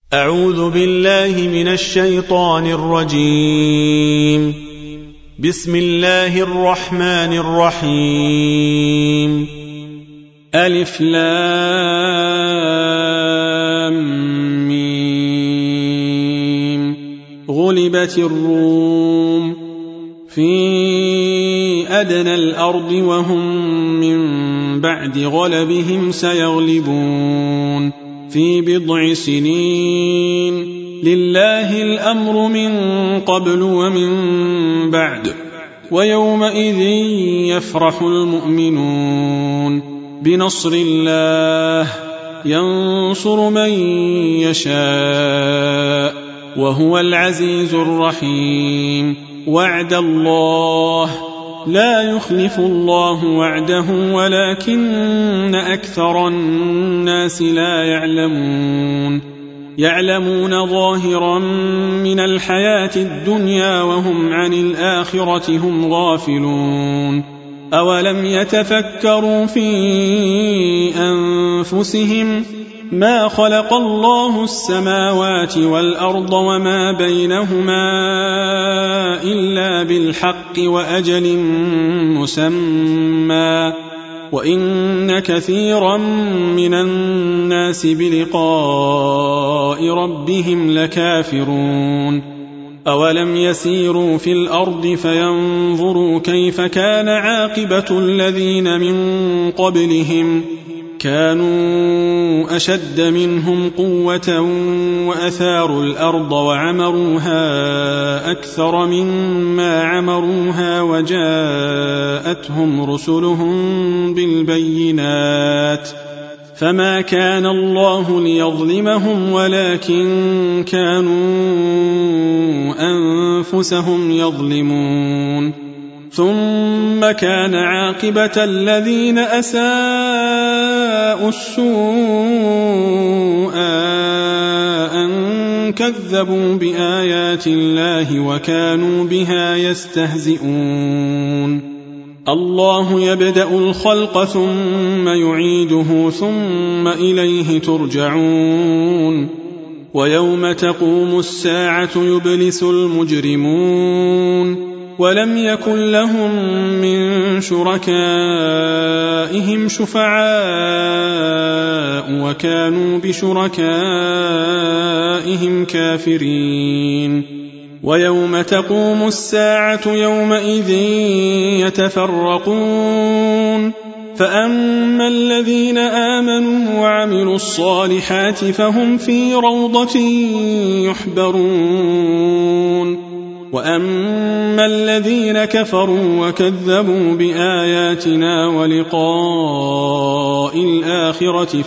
أعوذ بالله من الشيطان الرجيم. بسم الله الرحمن الرحيم. ألف لام ميم. غلبت الروم في أدنى الأرض وهم من بعد غلبهم سيغلبون في بضع سنين. لله الأمر من قبل ومن بعد ويومئذ يفرح المؤمنون بنصر الله ينصر من يشاء وهو العزيز الرحيم. وعد الله لا يخلف الله وعده ولكن أكثر الناس لا يعلمون ظاهرا من الحياة الدنيا وهم عن الآخرة هم غافلون. أولم يتفكروا في أنفسهم ما خلق الله السماوات والأرض وما بينهما إلا بالحق وأجل مسمى وإن كثيرا من الناس بلقاء ربهم لكافرون. أولم يسيروا في الأرض فينظروا كيف كان عاقبة الذين من قبلهم كانوا أشد منهم قوة وأثاروا الأرض وعمروها أكثر مما عمروها وجاءتهم رسلهم بالبينات فما كان الله ليظلمهم ولكن كانوا أنفسهم يظلمون. ثم كان عاقبة الذين أساءوا السوء أن كذبوا بآيات الله وكانوا بها يستهزئون. الله يبدأ الخلق ثم يعيده ثم إليه ترجعون. ويوم تقوم الساعة يبلس المجرمون ولم يكن لهم من شركائهم شفعاء وكانوا بشركائهم كافرين. ويوم تقوم الساعة يومئذ يتفرقون فأما الذين آمنوا وعملوا الصالحات فهم في روضة يحبرون وأما الذين كفروا وكذبوا بآياتنا ولقاء الآخرة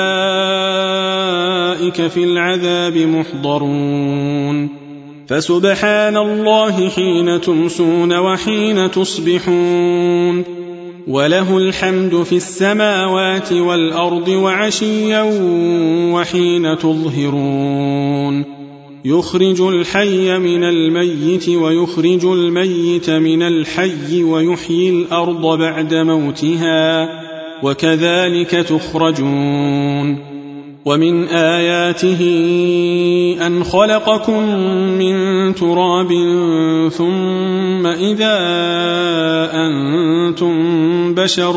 فأولئك في العذاب محضرون. فسبحان الله حين تمسون وحين تصبحون وله الحمد في السماوات والأرض وعشيا وحين تظهرون. يخرج الحي من الميت ويخرج الميت من الحي ويحيي الأرض بعد موتها وكذلك تخرجون. ومن آياته أن خلقكم من تراب ثم إذا أنتم بشر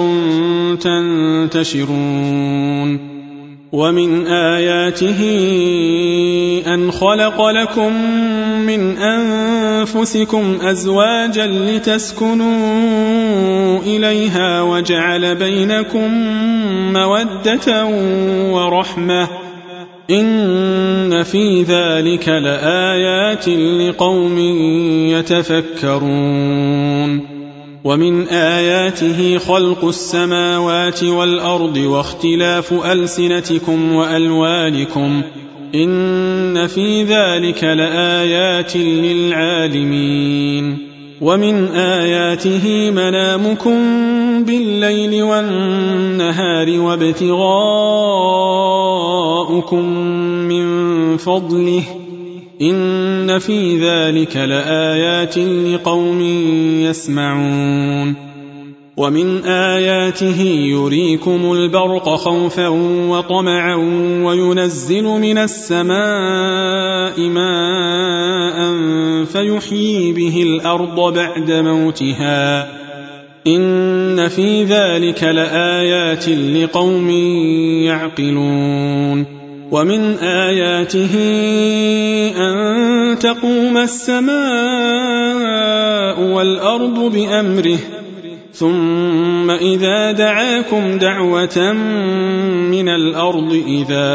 تنتشرون. ومن آياته أن خلق لكم من أنفسكم أزواجا لتسكنوا إليها وجعل بينكم مودة ورحمة إن في ذلك لآيات لقوم يتفكرون. ومن آياته خلق السماوات والأرض واختلاف ألسنتكم وألوانكم إن في ذلك لآيات للعالمين. ومن آياته منامكم بالليل والنهار وابتغاؤكم من فضله إن في ذلك لآيات لقوم يسمعون. ومن آياته يريكم البرق خوفا وطمعا وينزل من السماء ماء فيحيي به الأرض بعد موتها إن في ذلك لآيات لقوم يعقلون ومن آياته أن تقوم السماء والأرض بأمره ثم إذا دعاكم دعوة من الأرض إذا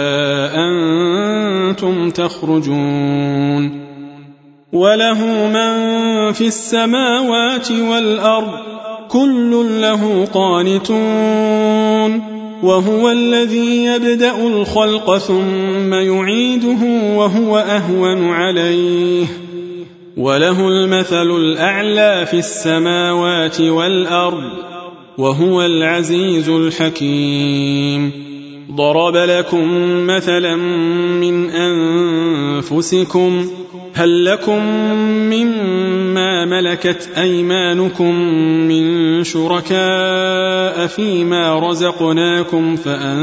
أنتم تخرجون وله من في السماوات والأرض كل له قانتون وهو الذي يبدأ الخلق ثم يعيده وهو أهون عليه وله المثل الأعلى في السماوات والأرض وهو العزيز الحكيم ضرب لكم مثلا من أنفسكم هل لكم مما ملكت أيمانكم من شركاء فيما رزقناكم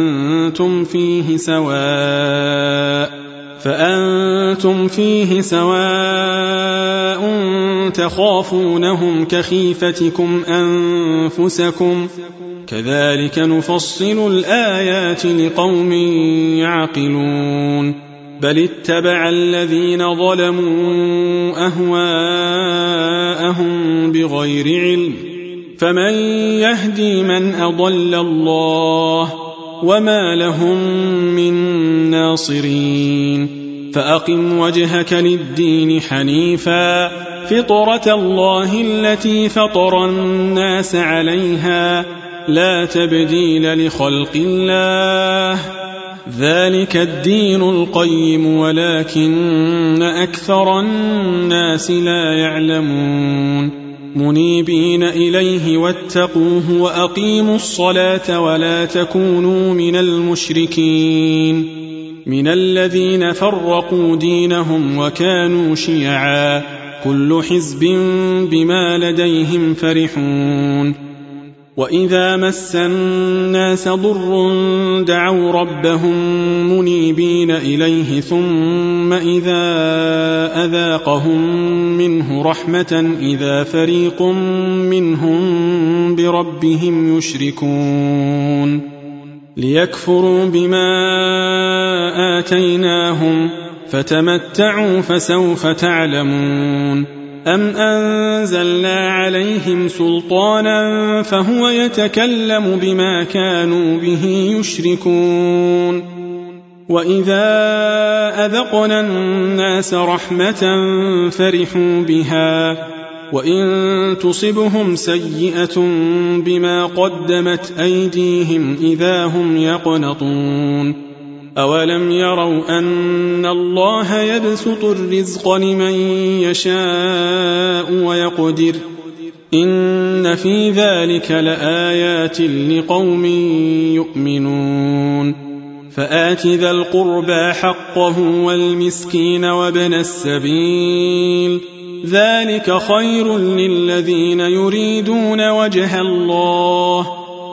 فأنتم فيه سواء تخافونهم كخيفتكم أنفسكم كذلك نفصل الآيات لقوم يعقلون بل اتبع الذين ظلموا أهواءهم بغير علم فمن يهدي من أضل الله وما لهم من ناصرين فأقم وجهك للدين حنيفا فطرة الله التي فطر الناس عليها لا تبديل لخلق الله ذلك الدين القيم ولكن أكثر الناس لا يعلمون منيبين إليه واتقوه وأقيموا الصلاة ولا تكونوا من المشركين من الذين فرقوا دينهم وكانوا شيعا كل حزب بما لديهم فرحون وإذا مس الناس ضر دعوا ربهم منيبين إليه ثم إذا أذاقهم منه رحمة إذا فريق منهم بربهم يشركون ليكفروا بما آتيناهم فتمتعوا فسوف تعلمون أم أنزلنا عليهم سلطانا فهو يتكلم بما كانوا به يشركون وإذا أذقنا الناس رحمة فرحوا بها وإن تصبهم سيئة بما قدمت أيديهم إذا هم يقنطون أولم يروا أن الله يبسط الرزق لمن يشاء ويقدر إن في ذلك لآيات لقوم يؤمنون فآت ذا القربى حقه والمسكين وابن السبيل ذلك خير للذين يريدون وجه الله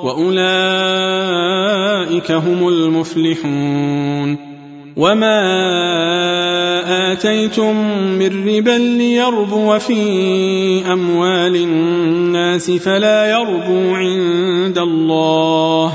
وأولئك هم المفلحون وما آتيتم من ربا ليربو في أموال الناس فلا يربو عند الله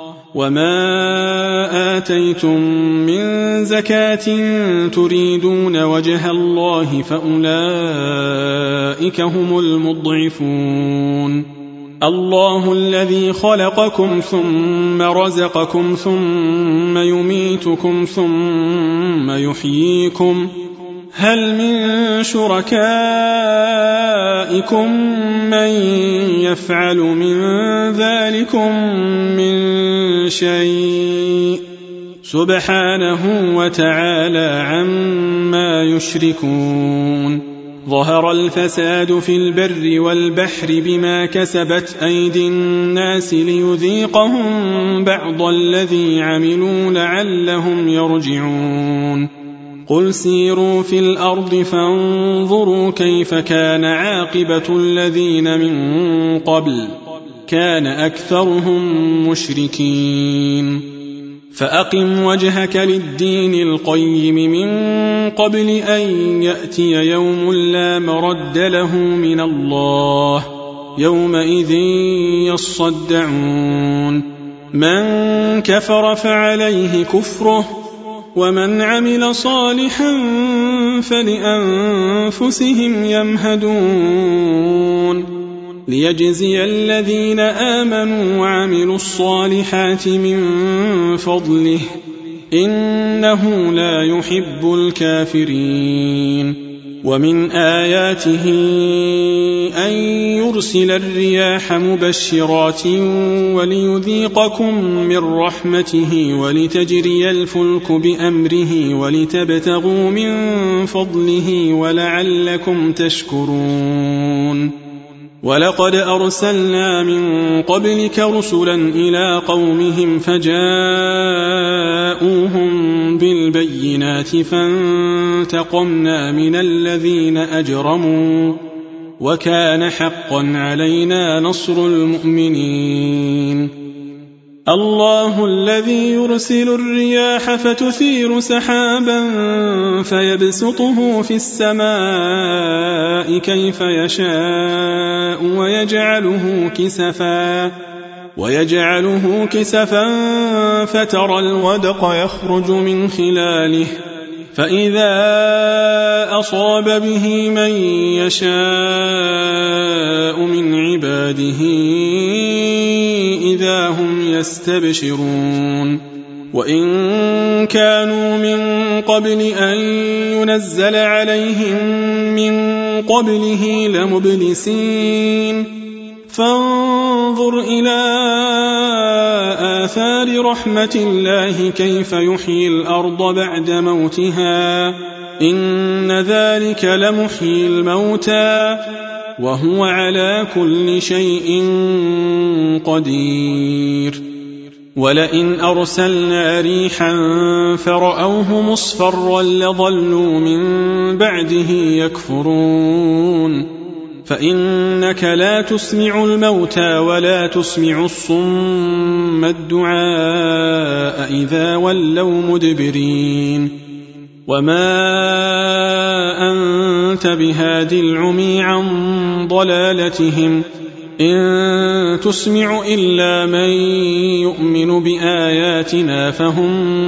وما آتيتم من زكاة تريدون وجه الله فأولئك هم المضعفون الله الذي خلقكم ثم رزقكم ثم يميتكم ثم يحييكم هل من شركائكم من يفعل من ذلكم من شيء سبحانه وتعالى عما يشركون ظهر الفساد في البر والبحر بما كسبت أيدي الناس ليذيقهم بعض الذي عملوا لعلهم يرجعون قل سيروا في الأرض فانظروا كيف كان عاقبة الذين من قبل كان أكثرهم مشركين فأقم وجهك للدين القيم من قبل أن يأتي يوم لا مرد له من الله يومئذ يصدعون من كفر فعليه كفره ومن عمل صالحا فلأنفسهم يمهدون ليجزي الذين آمنوا وعملوا الصالحات من فضله إنه لا يحب الكافرين ومن آياته أن يرسل الرياح مبشرات وليذيقكم من رحمته ولتجري الفلك بأمره ولتبتغوا من فضله ولعلكم تشكرون ولقد أرسلنا من قبلك رسلا إلى قومهم فجاءوهم بالبينات فانتقمنا من الذين أجرموا وكان حقا علينا نصر المؤمنين الله الذي يرسل الرياح فتثير سحابا فيبسطه في السماء كيف يشاء ويجعله كسفا فترى الودق يخرج من خلاله فإذا أصاب به من يشاء من عباده إذا هم يستبشرون وإن كانوا من قبل أن ينزل عليهم من قبله لمبلسين فانظر إلى آثار رحمة الله كيف يحيي الأرض بعد موتها إن ذلك لمحيي الموتى وهو على كل شيء قدير ولئن أرسلنا ريحا فرأوه مصفرا لظلوا من بعده يكفرون فإنك لا تسمع الموتى ولا تسمع الصم الدعاء إذا ولوا مدبرين وما أنت بهاد العمي عن ضلالتهم إن تسمع إلا من يؤمن بآياتنا فهم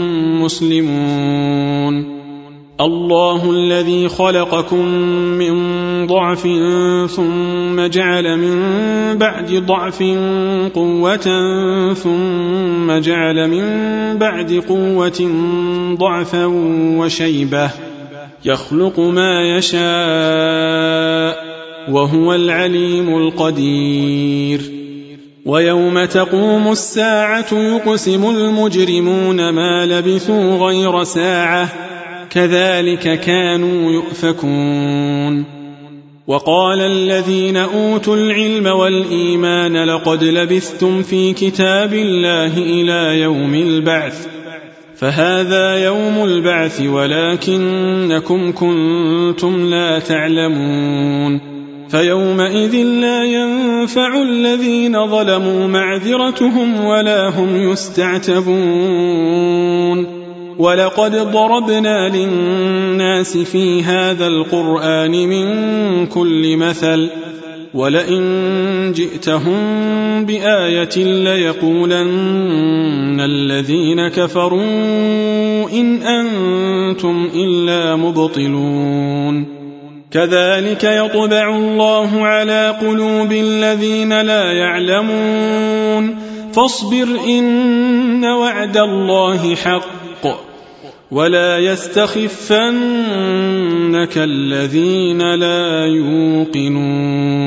مسلمون الله الذي خلقكم من ضعف ثم جعل من بعد ضعف قوة ثم جعل من بعد قوة ضعفا وشيبة يخلق ما يشاء وهو العليم القدير ويوم تقوم الساعة يقسم المجرمون ما لبثوا غير ساعة كذلك كانوا يؤفكون وقال الذين أوتوا العلم والإيمان لقد لبثتم في كتاب الله إلى يوم البعث فهذا يوم البعث ولكنكم كنتم لا تعلمون فيومئذ لا ينفع الذين ظلموا معذرتهم ولا هم يستعتبون ولقد ضربنا للناس في هذا القرآن من كل مثل ولئن جئتهم بآية ليقولن الذين كفروا إن أنتم إلا مبطلون كذلك يطبع الله على قلوب الذين لا يعلمون فاصبر إن وعد الله حق ولا يستخفنك الذين لا يوقنون